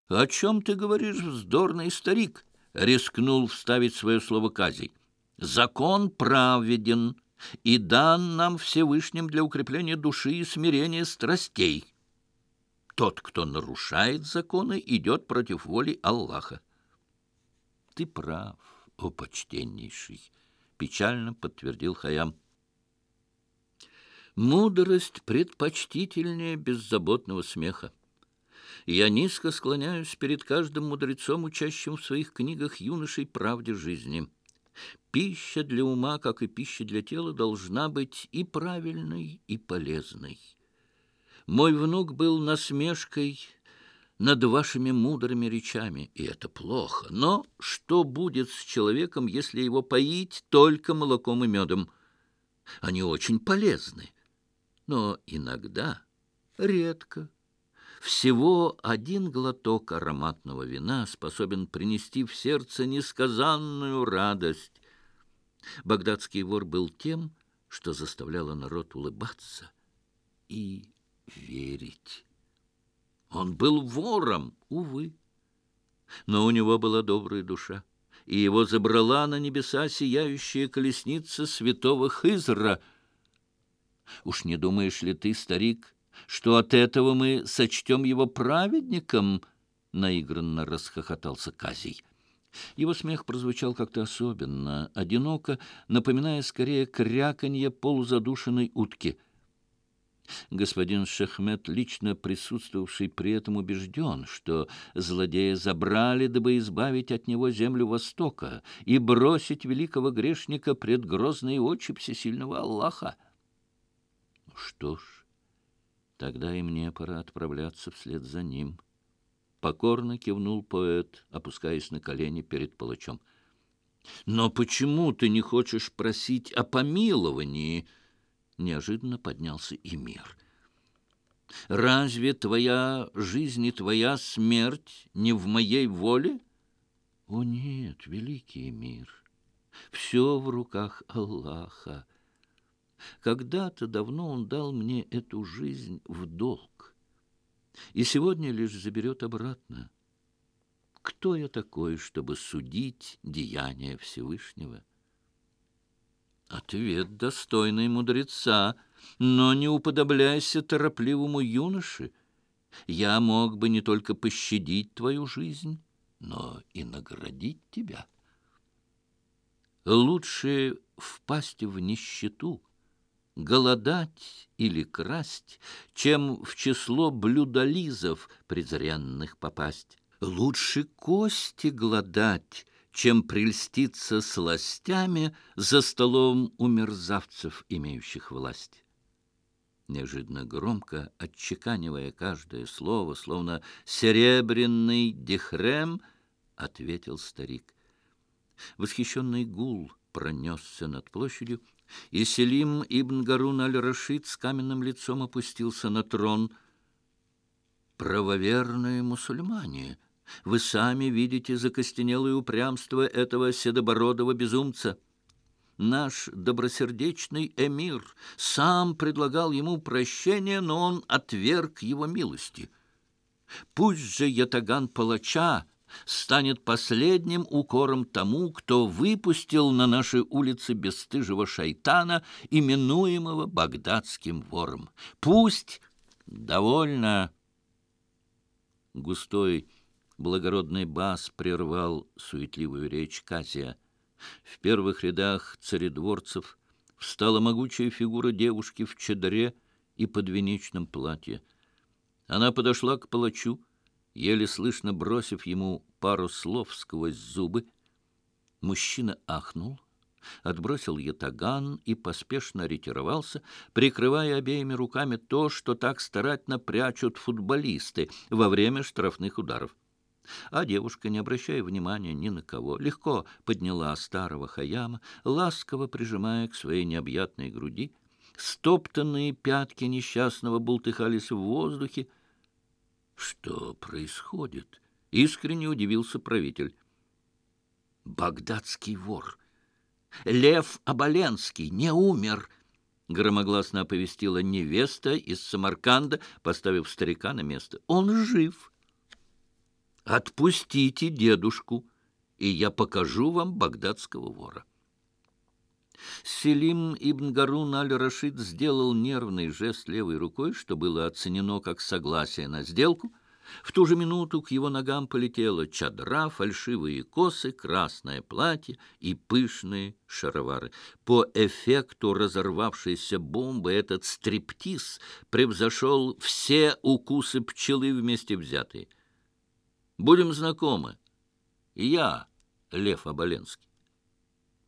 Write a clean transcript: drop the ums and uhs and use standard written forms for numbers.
— О чем ты говоришь, вздорный старик? — рискнул вставить свое слово Казий. — Закон праведен и дан нам Всевышним для укрепления души и смирения страстей. Тот, кто нарушает законы, идет против воли Аллаха. — Ты прав, о почтеннейший, — печально подтвердил Хайям. Мудрость предпочтительнее беззаботного смеха. Я низко склоняюсь перед каждым мудрецом, учащим в своих книгах юношей правде жизни. Пища для ума, как и пища для тела, должна быть и правильной, и полезной. Мой внук был насмешкой над вашими мудрыми речами, и это плохо. Но что будет с человеком, если его поить только молоком и медом? Они очень полезны, но иногда, редко, всего один глоток ароматного вина способен принести в сердце несказанную радость. Багдадский вор был тем, что заставляло народ улыбаться и верить. Он был вором, увы, но у него была добрая душа, и его забрала на небеса сияющая колесница святого Хызра. Уж не думаешь ли ты, старик, что от этого мы сочтем его праведником? Наигранно расхохотался Казий. Его смех прозвучал как-то особенно, одиноко, напоминая скорее кряканье полузадушенной утки. Господин Шахмет, лично присутствовавший при этом, убежден, что злодея забрали, дабы избавить от него землю Востока и бросить великого грешника пред грозные очи всесильного Аллаха. Что ж, тогда и мне пора отправляться вслед за ним. Покорно кивнул поэт, опускаясь на колени перед палачом. Но почему ты не хочешь просить о помиловании? Неожиданно поднялся эмир. Разве твоя жизнь и твоя смерть не в моей воле? О нет, великий эмир, все в руках Аллаха. Когда-то давно он дал мне эту жизнь в долг, и сегодня лишь заберет обратно. Кто я такой, чтобы судить деяния Всевышнего? Ответ достойный мудреца, но не уподобляйся торопливому юноше. Я мог бы не только пощадить твою жизнь, но и наградить тебя. Лучше впасть в нищету, голодать или красть, чем в число блюдолизов презренных попасть. Лучше кости глодать, чем прельститься сластями за столом у мерзавцев, имеющих власть. Неожиданно громко, отчеканивая каждое слово, словно серебряный дихрем, ответил старик. Восхищенный гул пронесся над площадью, и Селим ибн Гарун аль-Рашид с каменным лицом опустился на трон. «Правоверные мусульмане, вы сами видите закостенелое упрямство этого седобородого безумца. Наш добросердечный эмир сам предлагал ему прощение, но он отверг его милости. Пусть же ятаган палача станет последним укором тому, кто выпустил на наши улицы бесстыжего шайтана, именуемого багдадским вором. Пусть довольно. Густой благородный бас прервал суетливую речь Казия. В первых рядах царедворцев встала могучая фигура девушки в чадре и подвенечном платье. Она подошла к палачу, еле слышно бросив ему пару слов сквозь зубы. Мужчина ахнул, отбросил ятаган и поспешно ретировался, прикрывая обеими руками то, что так старательно прячут футболисты во время штрафных ударов. А девушка, не обращая внимания ни на кого, легко подняла старого Хайяма, ласково прижимая к своей необъятной груди. Стоптанные пятки несчастного бултыхались в воздухе. Что происходит? Искренне удивился правитель. Багдадский вор Лев Оболенский не умер, громогласно оповестила невеста из Самарканда, поставив старика на место. Он жив. Отпустите дедушку, и я покажу вам багдадского вора. Селим ибн Гарун аль-Рашид сделал нервный жест левой рукой, что было оценено как согласие на сделку. В ту же минуту к его ногам полетела чадра, фальшивые косы, красное платье и пышные шаровары. По эффекту разорвавшейся бомбы этот стриптиз превзошел все укусы пчелы вместе взятые. Будем знакомы. Я Лев Оболенский.